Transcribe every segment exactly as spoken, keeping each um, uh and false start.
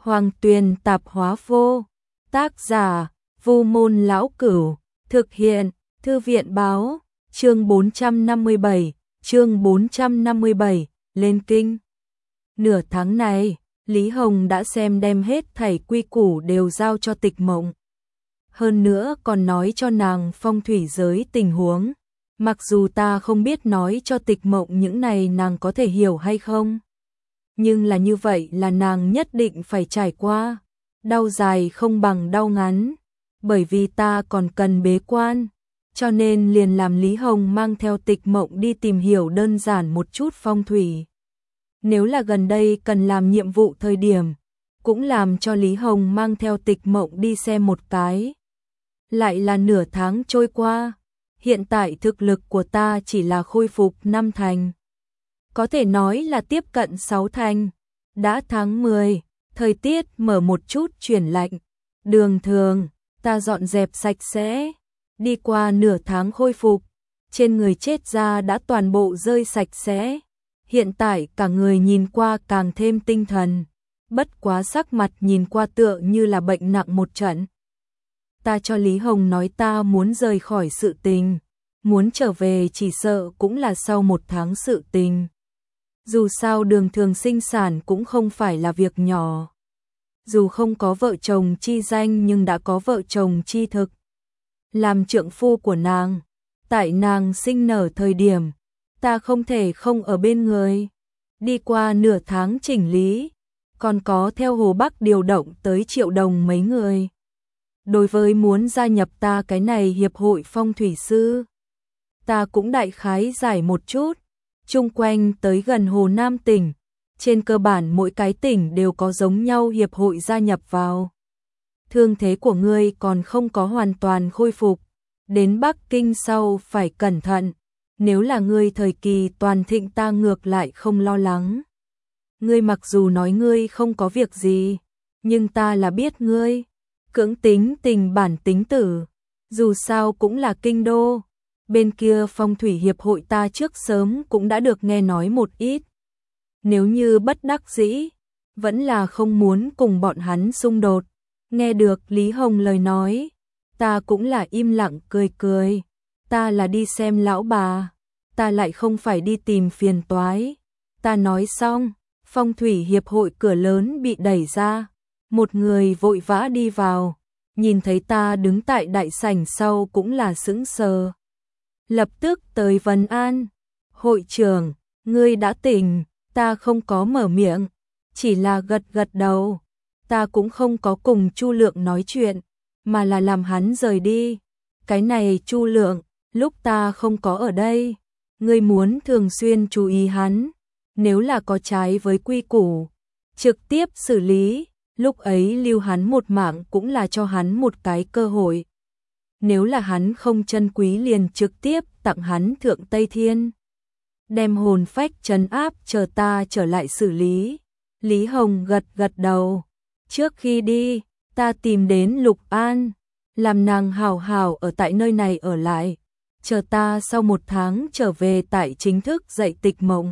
Hoàng Tuyền Tạp Hóa Vô, tác giả Vu Môn Lão Cửu, thực hiện Thư viện Báo, chương bốn trăm năm mươi bảy, chương bốn trăm năm mươi bảy, lên kinh. Nửa tháng này, Lý Hồng đã xem đem hết thảy quy củ đều giao cho Tịch Mộng. Hơn nữa còn nói cho nàng phong thủy giới tình huống. Mặc dù ta không biết nói cho Tịch Mộng những này nàng có thể hiểu hay không. Nhưng là như vậy là nàng nhất định phải trải qua. Đau dài không bằng đau ngắn. Bởi vì ta còn cần bế quan. Cho nên liền làm Lý Hồng mang theo Tịch Mộng đi tìm hiểu đơn giản một chút phong thủy. Nếu là gần đây cần làm nhiệm vụ thời điểm, cũng làm cho Lý Hồng mang theo Tịch Mộng đi xem một cái. Lại là nửa tháng trôi qua, hiện tại thực lực của ta chỉ là khôi phục năm thành. Có thể nói là tiếp cận sáu thành. Đã tháng mười, thời tiết mở một chút chuyển lạnh. Đường thường, ta dọn dẹp sạch sẽ. Đi qua nửa tháng khôi phục, trên người chết da đã toàn bộ rơi sạch sẽ. Hiện tại cả người nhìn qua càng thêm tinh thần. Bất quá sắc mặt nhìn qua tựa như là bệnh nặng một trận. Ta cho Lý Hồng nói ta muốn rời khỏi sự tình. Muốn trở về chỉ sợ cũng là sau một tháng sự tình. Dù sao đường thường sinh sản cũng không phải là việc nhỏ. Dù không có vợ chồng chi danh nhưng đã có vợ chồng chi thực. Làm trượng phu của nàng, tại nàng sinh nở thời điểm, ta không thể không ở bên người. Đi qua nửa tháng chỉnh lý, còn có theo Hồ Bắc điều động tới Triệu Đồng mấy người. Đối với muốn gia nhập ta cái này hiệp hội phong thủy sư, ta cũng đại khái giải một chút. Chung quanh tới gần Hồ Nam tỉnh, trên cơ bản mỗi cái tỉnh đều có giống nhau hiệp hội gia nhập vào. Thương thế của ngươi còn không có hoàn toàn khôi phục, đến Bắc Kinh sau phải cẩn thận, nếu là ngươi thời kỳ toàn thịnh ta ngược lại không lo lắng. Ngươi mặc dù nói ngươi không có việc gì, nhưng ta là biết ngươi, cưỡng tính tình bản tính tử, dù sao cũng là kinh đô. Bên kia phong thủy hiệp hội ta trước sớm cũng đã được nghe nói một ít. Nếu như bất đắc dĩ, vẫn là không muốn cùng bọn hắn xung đột. Nghe được Lý Hồng lời nói, ta cũng là im lặng cười cười. Ta là đi xem lão bà, ta lại không phải đi tìm phiền toái. Ta nói xong, phong thủy hiệp hội cửa lớn bị đẩy ra. Một người vội vã đi vào, nhìn thấy ta đứng tại đại sảnh sau cũng là sững sờ. Lập tức tới vấn an, hội trưởng, ngươi đã tỉnh. Ta không có mở miệng, chỉ là gật gật đầu. Ta cũng không có cùng Chu Lượng nói chuyện, mà là làm hắn rời đi. Cái này Chu Lượng, lúc ta không có ở đây, ngươi muốn thường xuyên chú ý hắn. Nếu là có trái với quy củ, trực tiếp xử lý. Lúc ấy lưu hắn một mạng cũng là cho hắn một cái cơ hội. Nếu là hắn không trân quý liền trực tiếp tặng hắn Thượng Tây Thiên. Đem hồn phách trấn áp chờ ta trở lại xử lý. Lý Hồng gật gật đầu. Trước khi đi, ta tìm đến Lục An, làm nàng hảo hảo ở tại nơi này ở lại. Chờ ta sau một tháng trở về tại chính thức dạy Tịch Mộng.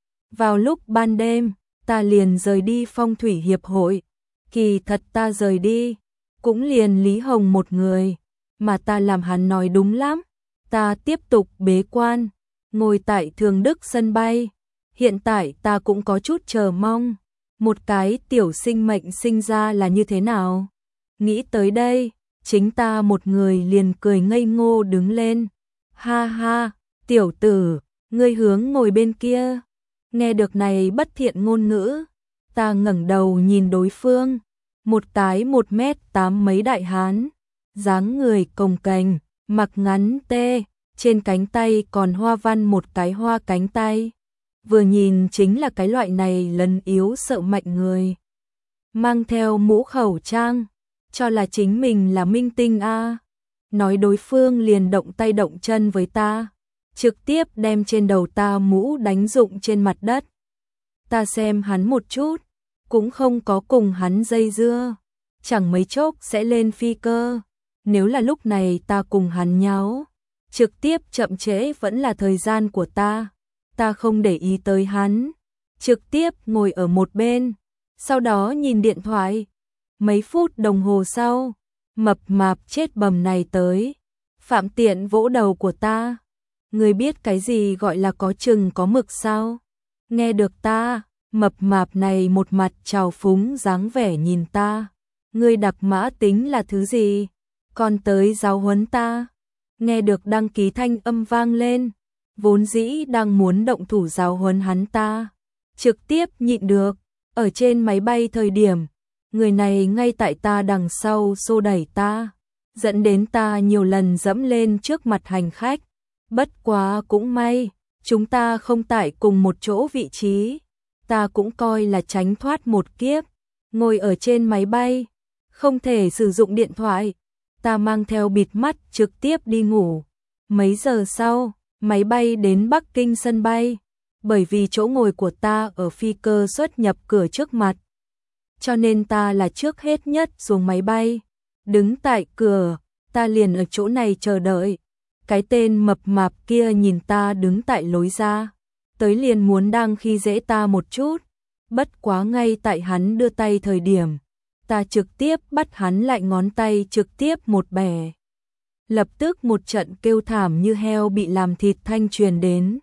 Vào lúc ban đêm, ta liền rời đi phong thủy hiệp hội. Kỳ thật ta rời đi, cũng liền Lý Hồng một người. Mà ta làm hắn nói đúng lắm. Ta tiếp tục bế quan, ngồi tại Thường Đức sân bay. Hiện tại ta cũng có chút chờ mong. Một cái tiểu sinh mệnh sinh ra là như thế nào? Nghĩ tới đây, chính ta một người liền cười ngây ngô đứng lên. Ha ha, tiểu tử, ngươi hướng ngồi bên kia. Nghe được này bất thiện ngôn ngữ, ta ngẩng đầu nhìn đối phương. Một cái một mét tám mấy đại hán, dáng người cồng kềnh, mặc ngắn tê, trên cánh tay còn hoa văn một cái hoa cánh tay. Vừa nhìn chính là cái loại này lấn yếu sợ mạnh người. Mang theo mũ khẩu trang, cho là chính mình là minh tinh a. Nói đối phương liền động tay động chân với ta, trực tiếp đem trên đầu ta mũ đánh rụng trên mặt đất. Ta xem hắn một chút, cũng không có cùng hắn dây dưa, chẳng mấy chốc sẽ lên phi cơ. Nếu là lúc này ta cùng hắn nháo, trực tiếp chậm trễ vẫn là thời gian của ta. Ta không để ý tới hắn, trực tiếp ngồi ở một bên, sau đó nhìn điện thoại. Mấy phút đồng hồ sau, mập mạp chết bầm này tới. Phạm Tiện vỗ đầu của ta. Ngươi biết cái gì gọi là có chừng có mực sao? Nghe được ta, mập mạp này một mặt trào phúng dáng vẻ nhìn ta. Ngươi đặc mã tính là thứ gì? Còn tới giáo huấn ta. Nghe được đăng ký thanh âm vang lên. Vốn dĩ đang muốn động thủ giáo huấn hắn ta. Trực tiếp nhịn được. Ở trên máy bay thời điểm, người này ngay tại ta đằng sau xô đẩy ta. Dẫn đến ta nhiều lần dẫm lên trước mặt hành khách. Bất quá cũng may, chúng ta không tại cùng một chỗ vị trí. Ta cũng coi là tránh thoát một kiếp. Ngồi ở trên máy bay, không thể sử dụng điện thoại. Ta mang theo bịt mắt trực tiếp đi ngủ. Mấy giờ sau, máy bay đến Bắc Kinh sân bay. Bởi vì chỗ ngồi của ta ở phi cơ xuất nhập cửa trước mặt. Cho nên ta là trước hết nhất xuống máy bay. Đứng tại cửa, ta liền ở chỗ này chờ đợi. Cái tên mập mạp kia nhìn ta đứng tại lối ra. Tới liền muốn đang khi dễ ta một chút. Bất quá ngay tại hắn đưa tay thời điểm. Ta trực tiếp bắt hắn lại ngón tay trực tiếp một bẻ. Lập tức một trận kêu thảm như heo bị làm thịt thanh truyền đến.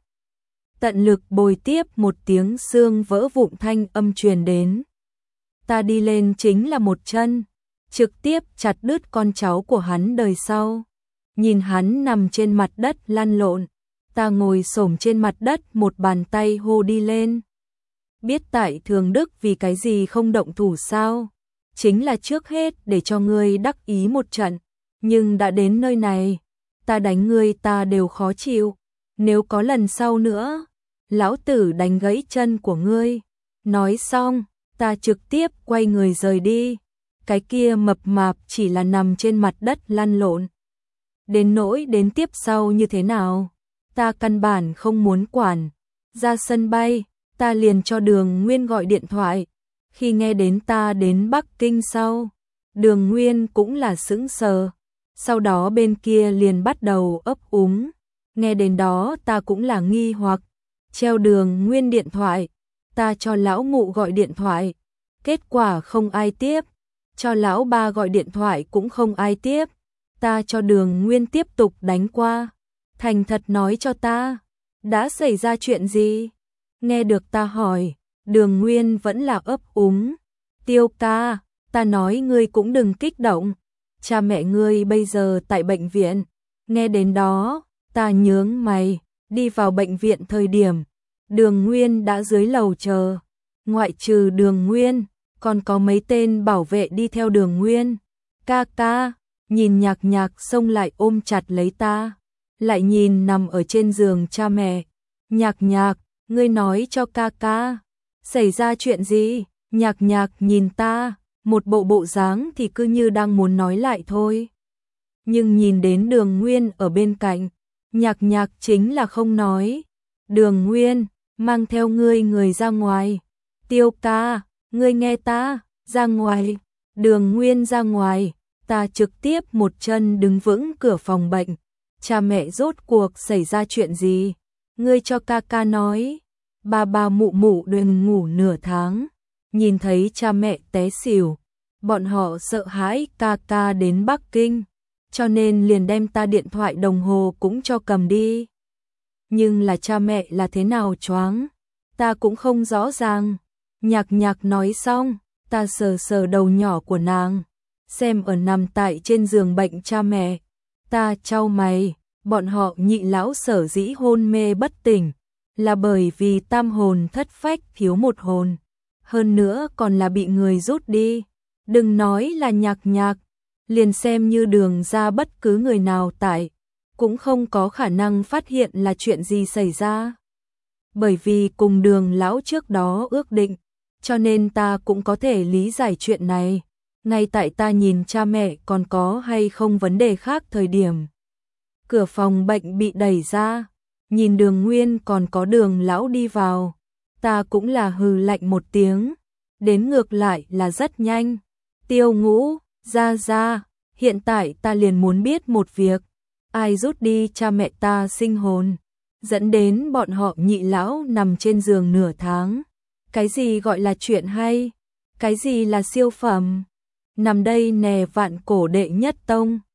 Tận lực bồi tiếp một tiếng xương vỡ vụn thanh âm truyền đến. Ta đi lên chính là một chân, trực tiếp chặt đứt con cháu của hắn đời sau. Nhìn hắn nằm trên mặt đất lăn lộn, ta ngồi xổm trên mặt đất một bàn tay hô đi lên. Biết tại Thường Đức vì cái gì không động thủ sao? Chính là trước hết để cho ngươi đắc ý một trận, nhưng đã đến nơi này, ta đánh ngươi ta đều khó chịu. Nếu có lần sau nữa, lão tử đánh gãy chân của ngươi. Nói xong, ta trực tiếp quay người rời đi. Cái kia mập mạp chỉ là nằm trên mặt đất lăn lộn. Đến nỗi đến tiếp sau như thế nào, ta căn bản không muốn quản. Ra sân bay, ta liền cho Đường Nguyên gọi điện thoại. Khi nghe đến ta đến Bắc Kinh sau, Đường Nguyên cũng là sững sờ. Sau đó bên kia liền bắt đầu ấp úng. Nghe đến đó ta cũng là nghi hoặc. Treo Đường Nguyên điện thoại, ta cho lão mụ gọi điện thoại. Kết quả không ai tiếp. Cho lão ba gọi điện thoại cũng không ai tiếp. Ta cho Đường Nguyên tiếp tục đánh qua. Thành thật nói cho ta, đã xảy ra chuyện gì? Nghe được ta hỏi, Đường Nguyên vẫn là ấp úng. Tiêu ca, ta nói ngươi cũng đừng kích động. Cha mẹ ngươi bây giờ tại bệnh viện. Nghe đến đó, ta nhướng mày, đi vào bệnh viện thời điểm. Đường Nguyên đã dưới lầu chờ. Ngoại trừ Đường Nguyên, còn có mấy tên bảo vệ đi theo Đường Nguyên. Ca ca, nhìn Nhạc Nhạc xông lại ôm chặt lấy ta. Lại nhìn nằm ở trên giường cha mẹ. Nhạc Nhạc, ngươi nói cho ca ca, xảy ra chuyện gì? Nhạc Nhạc nhìn ta, một bộ bộ dáng thì cứ như đang muốn nói lại thôi. Nhưng nhìn đến Đường Nguyên ở bên cạnh, Nhạc Nhạc chính là không nói. Đường Nguyên, mang theo ngươi người ra ngoài. Tiêu ca, ngươi nghe ta, ra ngoài. Đường Nguyên ra ngoài, ta trực tiếp một chân đứng vững cửa phòng bệnh. Cha mẹ rốt cuộc xảy ra chuyện gì? Ngươi cho ca ca nói. Ba ba mụ mụ đừng ngủ nửa tháng. Nhìn thấy cha mẹ té xỉu, bọn họ sợ hãi ca ca đến Bắc Kinh, cho nên liền đem ta điện thoại đồng hồ cũng cho cầm đi. Nhưng là cha mẹ là thế nào choáng, ta cũng không rõ ràng. Nhạc Nhạc nói xong, ta sờ sờ đầu nhỏ của nàng, xem ở nằm tại trên giường bệnh cha mẹ. Ta chau mày, bọn họ nhị lão sở dĩ hôn mê bất tỉnh, là bởi vì tam hồn thất phách thiếu một hồn. Hơn nữa còn là bị người rút đi. Đừng nói là Nhạc Nhạc, liền xem như Đường ra bất cứ người nào tại, cũng không có khả năng phát hiện là chuyện gì xảy ra. Bởi vì cùng Đường lão trước đó ước định, cho nên ta cũng có thể lý giải chuyện này. Ngay tại ta nhìn cha mẹ còn có hay không vấn đề khác thời điểm. Cửa phòng bệnh bị đẩy ra, nhìn Đường Nguyên còn có Đường lão đi vào. Ta cũng là hừ lạnh một tiếng, đến ngược lại là rất nhanh. Tiêu Ngũ, ra ra, hiện tại ta liền muốn biết một việc. Ai rút đi cha mẹ ta sinh hồn, dẫn đến bọn họ nhị lão nằm trên giường nửa tháng. Cái gì gọi là chuyện hay? Cái gì là siêu phẩm? Nằm đây nè vạn cổ đệ nhất tông.